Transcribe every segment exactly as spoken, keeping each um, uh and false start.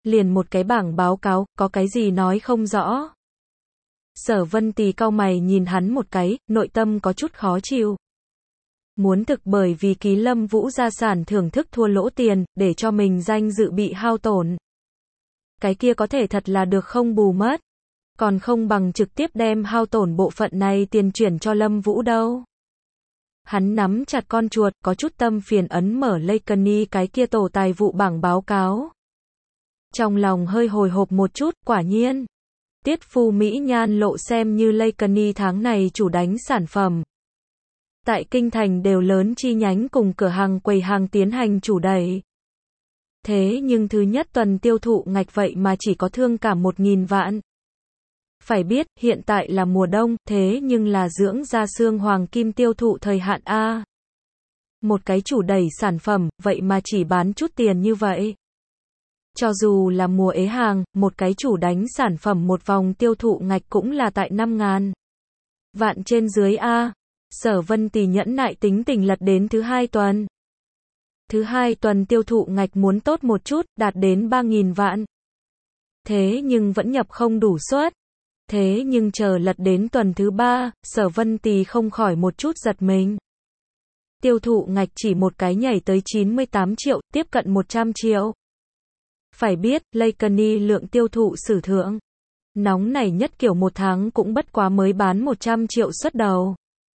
Liền một cái bảng báo cáo, có cái gì nói không rõ. Sở Vân Tì cau mày nhìn hắn một cái, nội tâm có chút khó chịu. Muốn thực bởi vì ký Lâm Vũ gia sản thưởng thức thua lỗ tiền, để cho mình danh dự bị hao tổn. Cái kia có thể thật là được không bù mất. Còn không bằng trực tiếp đem hao tổn bộ phận này tiền chuyển cho Lâm Vũ đâu. Hắn nắm chặt con chuột, có chút tâm phiền ấn mở Lakeny cái kia tổ tài vụ bảng báo cáo. Trong lòng hơi hồi hộp một chút, quả nhiên. Tiết Phu Mỹ Nhan lộ xem như Lakeny tháng này chủ đánh sản phẩm. Tại Kinh Thành đều lớn chi nhánh cùng cửa hàng quầy hàng tiến hành chủ đẩy. Thế nhưng thứ nhất tuần tiêu thụ ngạch vậy mà chỉ có thương cảm một nghìn vạn. Phải biết, hiện tại là mùa đông, thế nhưng là dưỡng da xương hoàng kim tiêu thụ thời hạn A. Một cái chủ đẩy sản phẩm, vậy mà chỉ bán chút tiền như vậy. Cho dù là mùa ế hàng, một cái chủ đánh sản phẩm một vòng tiêu thụ ngạch cũng là tại năm ngàn vạn trên dưới A. Sở Vân Tì nhẫn nại tính tình lật đến thứ hai tuần. Thứ hai tuần tiêu thụ ngạch muốn tốt một chút, đạt đến ba nghìn vạn. Thế nhưng vẫn nhập không đủ suất. Thế nhưng chờ lật đến tuần thứ ba, Sở Vân Tì không khỏi một chút giật mình. Tiêu thụ ngạch chỉ một cái nhảy tới chín mươi tám triệu, tiếp cận một trăm triệu. Phải biết, Lakeny lượng tiêu thụ sử thượng. Nóng này nhất kiểu một tháng cũng bất quá mới bán một trăm triệu suất đầu.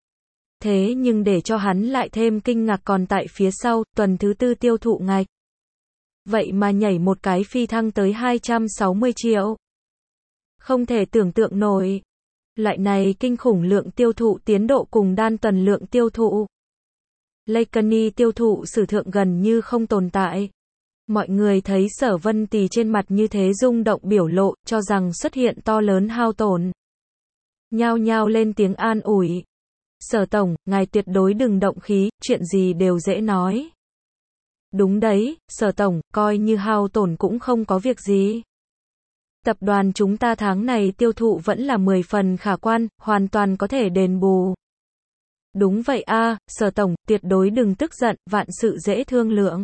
Thế nhưng để cho hắn lại thêm kinh ngạc còn tại phía sau, tuần thứ tư tiêu thụ ngạch. Vậy mà nhảy một cái phi thăng tới hai trăm sáu mươi triệu. Không thể tưởng tượng nổi. Loại này kinh khủng lượng tiêu thụ tiến độ cùng đan tuần lượng tiêu thụ. Lakeny tiêu thụ sử thượng gần như không tồn tại. Mọi người thấy Sở Vân Tì trên mặt như thế rung động biểu lộ, cho rằng xuất hiện to lớn hao tổn. Nhao nhao lên tiếng an ủi. Sở Tổng, ngài tuyệt đối đừng động khí, chuyện gì đều dễ nói. Đúng đấy, Sở Tổng, coi như hao tổn cũng không có việc gì. Tập đoàn chúng ta tháng này tiêu thụ vẫn là mười phần khả quan, hoàn toàn có thể đền bù. Đúng vậy a, Sở Tổng, tuyệt đối đừng tức giận, vạn sự dễ thương lượng.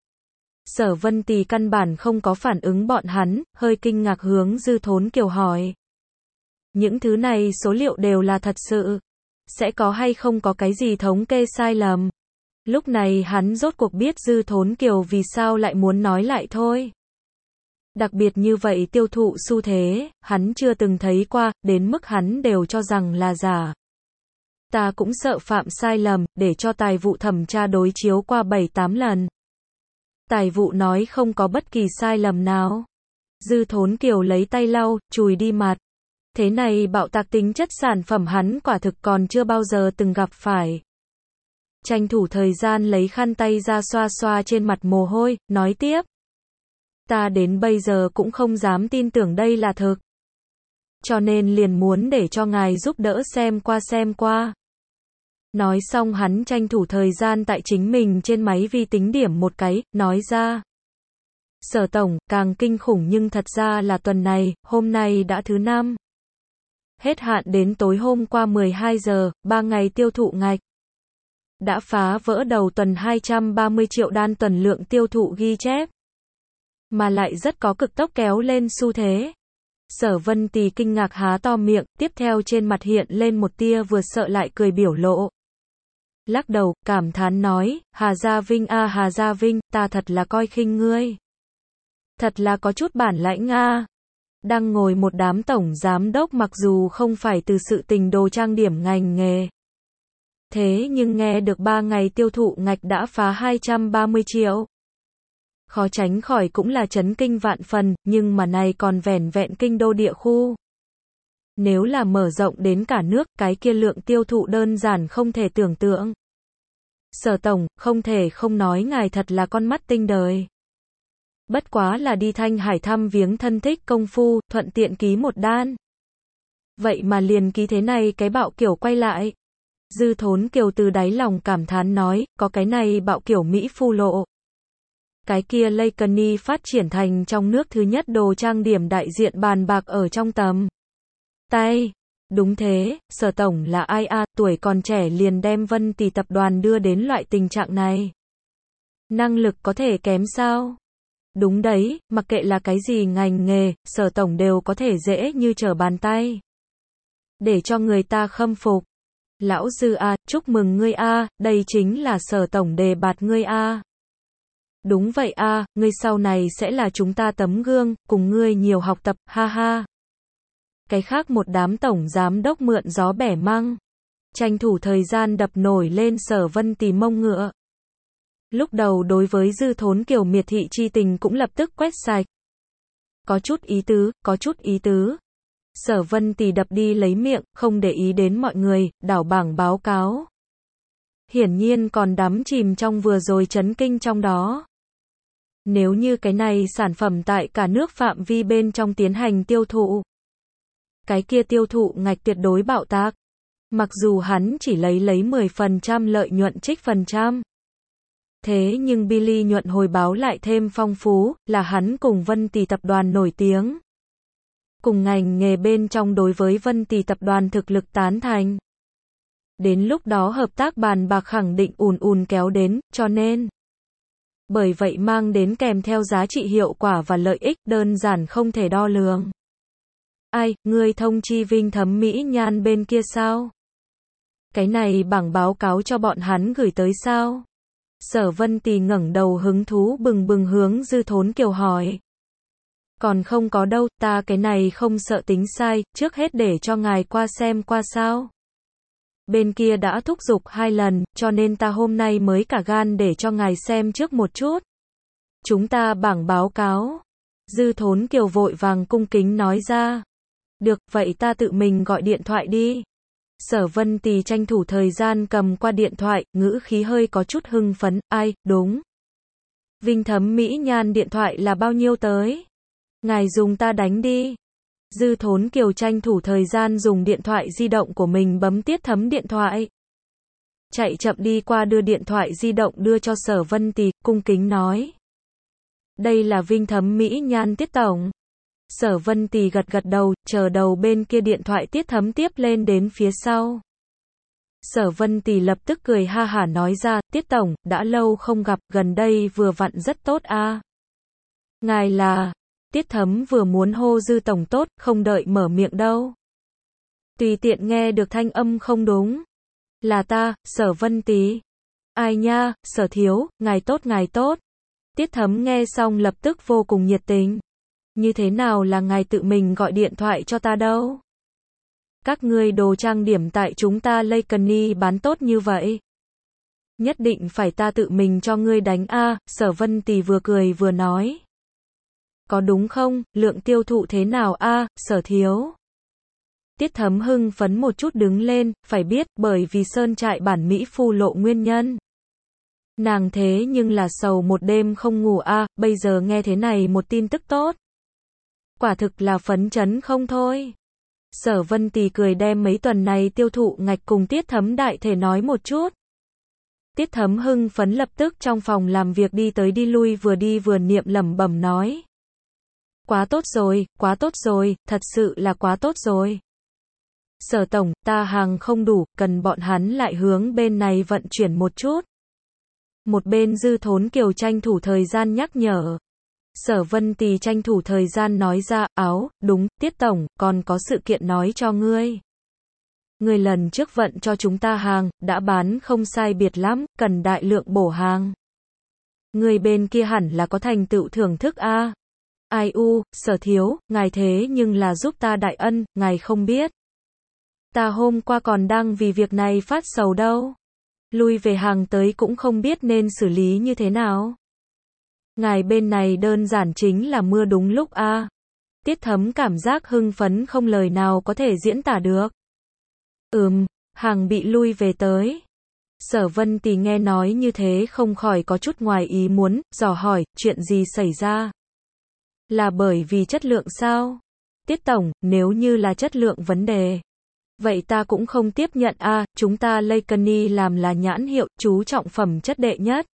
Sở Vân Tì căn bản không có phản ứng bọn hắn, hơi kinh ngạc hướng Dư Thốn Kiều hỏi. Những thứ này số liệu đều là thật sự. Sẽ có hay không có cái gì thống kê sai lầm. Lúc này hắn rốt cuộc biết Dư Thốn Kiều vì sao lại muốn nói lại thôi. Đặc biệt như vậy tiêu thụ xu thế, hắn chưa từng thấy qua, đến mức hắn đều cho rằng là giả. Ta cũng sợ phạm sai lầm, để cho tài vụ thẩm tra đối chiếu qua bảy tám lần. Tài vụ nói không có bất kỳ sai lầm nào. Dư Thốn Kiều lấy tay lau, chùi đi mặt. Thế này bạo tạc tính chất sản phẩm hắn quả thực còn chưa bao giờ từng gặp phải. Tranh thủ thời gian lấy khăn tay ra xoa xoa trên mặt mồ hôi, nói tiếp. Ta đến bây giờ cũng không dám tin tưởng đây là thực. Cho nên liền muốn để cho ngài giúp đỡ xem qua xem qua. Nói xong hắn tranh thủ thời gian tại chính mình trên máy vi tính điểm một cái, nói ra. Sở Tổng, càng kinh khủng nhưng thật ra là tuần này, hôm nay đã thứ năm. Hết hạn đến tối hôm qua mười hai giờ, ba ngày tiêu thụ ngạch. Đã phá vỡ đầu tuần hai trăm ba mươi triệu đan tuần lượng tiêu thụ ghi chép. Mà lại rất có cực tốc kéo lên xu thế. Sở Vân Tì kinh ngạc há to miệng, tiếp theo trên mặt hiện lên một tia vừa sợ lại cười biểu lộ. Lắc đầu, cảm thán nói, Hà Gia Vinh a à, Hà Gia Vinh, ta thật là coi khinh ngươi. Thật là có chút bản lãnh a. À. Đang ngồi một đám tổng giám đốc mặc dù không phải từ sự tình đồ trang điểm ngành nghề. Thế nhưng nghe được ba ngày tiêu thụ ngạch đã phá hai trăm ba mươi triệu. Khó tránh khỏi cũng là chấn kinh vạn phần, nhưng mà này còn vẻn vẹn kinh đô địa khu. Nếu là mở rộng đến cả nước, cái kia lượng tiêu thụ đơn giản không thể tưởng tượng. Sở Tổng, không thể không nói ngài thật là con mắt tinh đời. Bất quá là đi Thanh Hải thăm viếng thân thích công phu, thuận tiện ký một đan. Vậy mà liền ký thế này cái bạo kiểu quay lại. Dư Thốn Kiều từ đáy lòng cảm thán nói, có cái này bạo kiểu Mỹ phu lộ. Cái kia Lakeny phát triển thành trong nước thứ nhất đồ trang điểm đại diện bàn bạc ở trong tầm tay. Đúng thế, Sở Tổng là ai a, tuổi còn trẻ liền đem Vân Tì tập đoàn đưa đến loại tình trạng này. Năng lực có thể kém sao? Đúng đấy, mặc kệ là cái gì ngành nghề, Sở tổng đều có thể dễ như trở bàn tay. Để cho người ta khâm phục. Lão Dư a, chúc mừng ngươi a, đây chính là Sở tổng đề bạt ngươi a. Đúng vậy a, ngươi sau này sẽ là chúng ta tấm gương, cùng ngươi nhiều học tập, ha ha. Cái khác một đám tổng giám đốc mượn gió bẻ măng. Tranh thủ thời gian đập nổi lên Sở Vân Tì mông ngựa. Lúc đầu đối với Dư Thốn Kiều miệt thị chi tình cũng lập tức quét sạch. Có chút ý tứ, có chút ý tứ. Sở Vân Tì đập đi lấy miệng, không để ý đến mọi người, đảo bảng báo cáo. Hiển nhiên còn đắm chìm trong vừa rồi chấn kinh trong đó. Nếu như cái này sản phẩm tại cả nước phạm vi bên trong tiến hành tiêu thụ, cái kia tiêu thụ ngạch tuyệt đối bạo tạc. Mặc dù hắn chỉ lấy lấy mười phần trăm lợi nhuận trích phần trăm. Thế nhưng Billy nhuận hồi báo lại thêm phong phú, là hắn cùng Vân Tì tập đoàn nổi tiếng. Cùng ngành nghề bên trong đối với Vân Tì tập đoàn thực lực tán thành. Đến lúc đó hợp tác bàn bạc khẳng định ùn ùn kéo đến, cho nên. Bởi vậy mang đến kèm theo giá trị hiệu quả và lợi ích đơn giản không thể đo lường. Ai, ngươi thông chi Vinh Thấm Mỹ Nhan bên kia sao? Cái này bảng báo cáo cho bọn hắn gửi tới sao? Sở Vân Tì ngẩng đầu hứng thú bừng bừng hướng Dư Thốn Kiều hỏi. Còn không có đâu, ta cái này không sợ tính sai, trước hết để cho ngài qua xem qua sao. Bên kia đã thúc giục hai lần, cho nên ta hôm nay mới cả gan để cho ngài xem trước một chút. Chúng ta bảng báo cáo. Dư Thốn Kiều vội vàng cung kính nói ra. Được, vậy ta tự mình gọi điện thoại đi. Sở Vân Tì tranh thủ thời gian cầm qua điện thoại, ngữ khí hơi có chút hưng phấn, ai, đúng. Vinh Thấm Mỹ Nhan điện thoại là bao nhiêu tới? Ngài dùng ta đánh đi. Dư Thốn Kiều tranh thủ thời gian dùng điện thoại di động của mình bấm Tiết Thấm điện thoại. Chạy chậm đi qua đưa điện thoại di động đưa cho Sở Vân Tì, cung kính nói. Đây là Vinh Thấm Mỹ Nhan Tiết tổng. Sở Vân Tì gật gật đầu, chờ đầu bên kia điện thoại Tiết Thấm tiếp lên đến phía sau. Sở Vân Tì lập tức cười ha hả nói ra, Tiết tổng, đã lâu không gặp, gần đây vừa vặn rất tốt a. Ngài là... Tiết Thấm vừa muốn hô Dư tổng tốt, không đợi mở miệng đâu. Tùy tiện nghe được thanh âm không đúng. Là ta, Sở Vân Tì. Ai nha, Sở thiếu, ngài tốt ngài tốt. Tiết Thấm nghe xong lập tức vô cùng nhiệt tình. Như thế nào là ngài tự mình gọi điện thoại cho ta đâu? Các ngươi đồ trang điểm tại chúng ta Lakenny bán tốt như vậy. Nhất định phải ta tự mình cho ngươi đánh a. Sở Vân Tì vừa cười vừa nói. Có đúng không, lượng tiêu thụ thế nào a, Sở thiếu? Tiết Thấm hưng phấn một chút đứng lên, phải biết, bởi vì sơn trại bản Mỹ Phu lộ nguyên nhân. Nàng thế nhưng là sầu một đêm không ngủ a, bây giờ nghe thế này một tin tức tốt. Quả thực là phấn chấn không thôi. Sở Vân Tì cười đem mấy tuần này tiêu thụ ngạch cùng Tiết Thấm đại thể nói một chút. Tiết Thấm hưng phấn lập tức trong phòng làm việc đi tới đi lui vừa đi vừa niệm lẩm bẩm nói. Quá tốt rồi, quá tốt rồi, thật sự là quá tốt rồi. Sở tổng, ta hàng không đủ, cần bọn hắn lại hướng bên này vận chuyển một chút. Một bên Dư Thốn Kiều tranh thủ thời gian nhắc nhở. Sở Vân Tì tranh thủ thời gian nói ra, áo, đúng, Tiết tổng, còn có sự kiện nói cho ngươi. Ngươi lần trước vận cho chúng ta hàng, đã bán không sai biệt lắm, cần đại lượng bổ hàng. Ngươi bên kia hẳn là có thành tựu thưởng thức a. Ai u, Sở thiếu, ngài thế nhưng là giúp ta đại ân, ngài không biết. Ta hôm qua còn đang vì việc này phát sầu đâu. Lui về hàng tới cũng không biết nên xử lý như thế nào. Ngài bên này đơn giản chính là mưa đúng lúc a. À. Tiết Thấm cảm giác hưng phấn không lời nào có thể diễn tả được. Ừm, hàng bị lui về tới. Sở Vân Tì nghe nói như thế không khỏi có chút ngoài ý muốn, dò hỏi, chuyện gì xảy ra? Là bởi vì chất lượng sao? Tiết tổng, nếu như là chất lượng vấn đề. Vậy ta cũng không tiếp nhận a, à, chúng ta Lakenny làm là nhãn hiệu, chú trọng phẩm chất đệ nhất.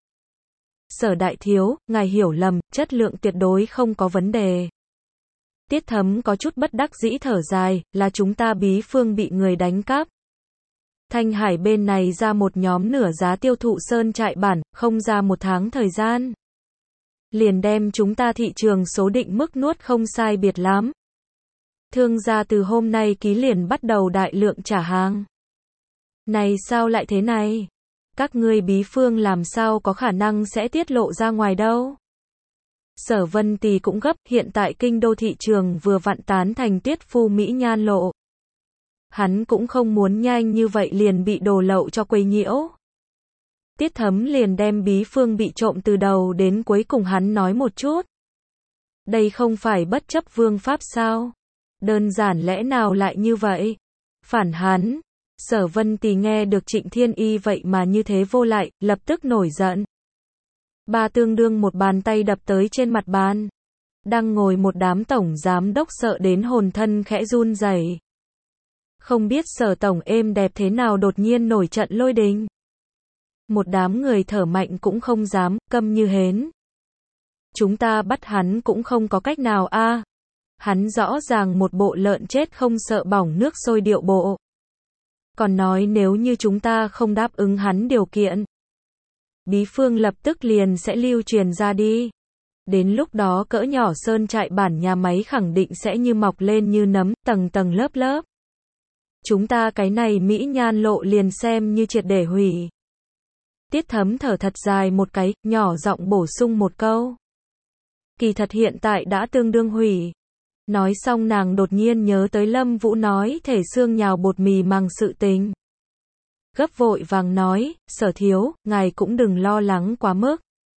Sở đại thiếu, ngài hiểu lầm, chất lượng tuyệt đối không có vấn đề. Tiết Thấm có chút bất đắc dĩ thở dài, là chúng ta Bí Phương bị người đánh cắp. Thanh Hải bên này ra một nhóm nửa giá tiêu thụ sơn trại bản, không ra một tháng thời gian. liền đem chúng ta thị trường số định mức nuốt không sai biệt lắm. Thương gia từ hôm nay ký liền bắt đầu đại lượng trả hàng. Này sao lại thế này? Các ngươi Bí Phương làm sao có khả năng sẽ tiết lộ ra ngoài đâu? Sở Vân Tì cũng gấp, hiện tại kinh đô thị trường vừa vặn tán thành Tiết Phu Mỹ nhan lộ. Hắn cũng không muốn nhanh như vậy liền bị đồ lậu cho quấy nhiễu. Tiết Thấm liền đem Bí Phương bị trộm từ đầu đến cuối cùng hắn nói một chút. Đây không phải bất chấp vương pháp sao? Đơn giản lẽ nào lại như vậy? Phản hắn. Sở Vân Tì nghe được Trịnh Thiên Y vậy mà như thế vô lại, lập tức nổi giận. Ba tương đương một bàn tay đập tới trên mặt bàn. Đang ngồi một đám tổng giám đốc sợ đến hồn thân khẽ run rẩy. Không biết Sở tổng êm đẹp thế nào đột nhiên nổi trận lôi đình. Một đám người thở mạnh cũng không dám, câm như hến. Chúng ta bắt hắn cũng không có cách nào a. À. Hắn rõ ràng một bộ lợn chết không sợ bỏng nước sôi điệu bộ. Còn nói nếu như chúng ta không đáp ứng hắn điều kiện, Bí Phương lập tức liền sẽ lưu truyền ra đi. Đến lúc đó cỡ nhỏ sơn trại bản nhà máy khẳng định sẽ như mọc lên như nấm, tầng tầng lớp lớp. Chúng ta cái này Mỹ nhan lộ liền xem như triệt để hủy. Tiết Thấm thở thật dài một cái, nhỏ giọng bổ sung một câu. Kỳ thật hiện tại đã tương đương hủy. Nói xong nàng đột nhiên nhớ tới Lâm Vũ nói thể xương nhào bột mì mằng sự tình. Gấp vội vàng nói, Sở thiếu, ngài cũng đừng lo lắng quá mức.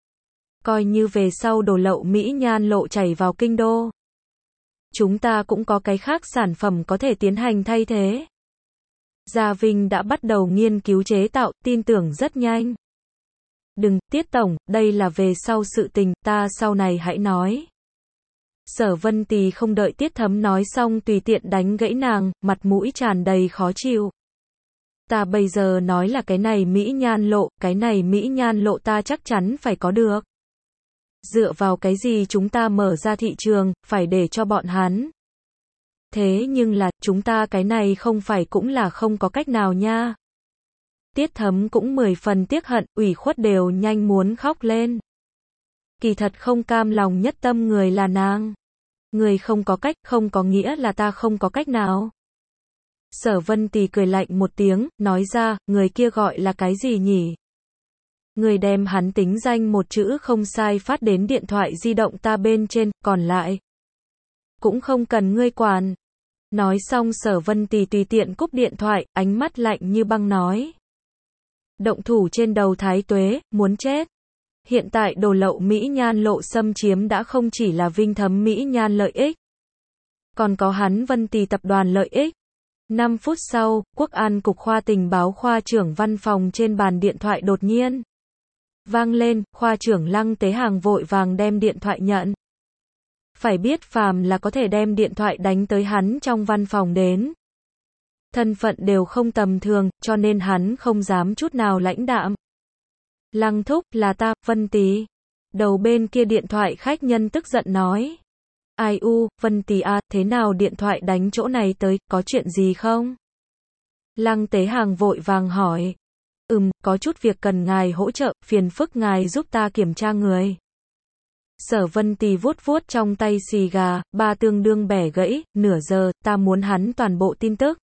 Coi như về sau đồ lậu Mỹ nhan lộ chảy vào kinh đô. Chúng ta cũng có cái khác sản phẩm có thể tiến hành thay thế. Gia Vinh đã bắt đầu nghiên cứu chế tạo, tin tưởng rất nhanh. Đừng, Tiết tổng, đây là về sau sự tình, ta sau này hãy nói. Sở Vân Tì không đợi Tiết Thấm nói xong tùy tiện đánh gãy nàng, mặt mũi tràn đầy khó chịu. Ta bây giờ nói là cái này Mỹ nhan lộ, cái này Mỹ nhan lộ ta chắc chắn phải có được. Dựa vào cái gì chúng ta mở ra thị trường, phải để cho bọn hắn. Thế nhưng là, chúng ta cái này không phải cũng là không có cách nào nha. Tiết Thấm cũng mười phần tiếc hận, ủy khuất đều nhanh muốn khóc lên. Kỳ thật không cam lòng nhất tâm người là nàng. Người không có cách, không có nghĩa là ta không có cách nào. Sở Vân Tì cười lạnh một tiếng, nói ra, người kia gọi là cái gì nhỉ? Người đem hắn tính danh một chữ không sai phát đến điện thoại di động ta bên trên, còn lại cũng không cần ngươi quản. Nói xong Sở Vân Tì tùy tiện cúp điện thoại, ánh mắt lạnh như băng nói. Động thủ trên đầu Thái Tuế, muốn chết. Hiện tại đồ lậu Mỹ nhan lộ xâm chiếm đã không chỉ là Vinh Thấm Mỹ nhan lợi ích, còn có hắn Vân Tì tập đoàn lợi ích. năm phút sau, Quốc an cục khoa tình báo khoa trưởng văn phòng trên bàn điện thoại đột nhiên vang lên, khoa trưởng Lăng Tế Hàng vội vàng đem điện thoại nhận. Phải biết phàm là có thể đem điện thoại đánh tới hắn trong văn phòng đến. Thân phận đều không tầm thường, cho nên hắn không dám chút nào lãnh đạm. Lăng thúc, là ta, Vân Tì. Đầu bên kia điện thoại khách nhân tức giận nói. Ai u, Vân Tì à, thế nào điện thoại đánh chỗ này tới, có chuyện gì không? Lăng Tế Hàng vội vàng hỏi. Ừm, có chút việc cần ngài hỗ trợ, phiền phức ngài giúp ta kiểm tra người. Sở Vân Tì vuốt vuốt trong tay xì gà, ba tương đương bẻ gãy, nửa giờ, ta muốn hắn toàn bộ tin tức.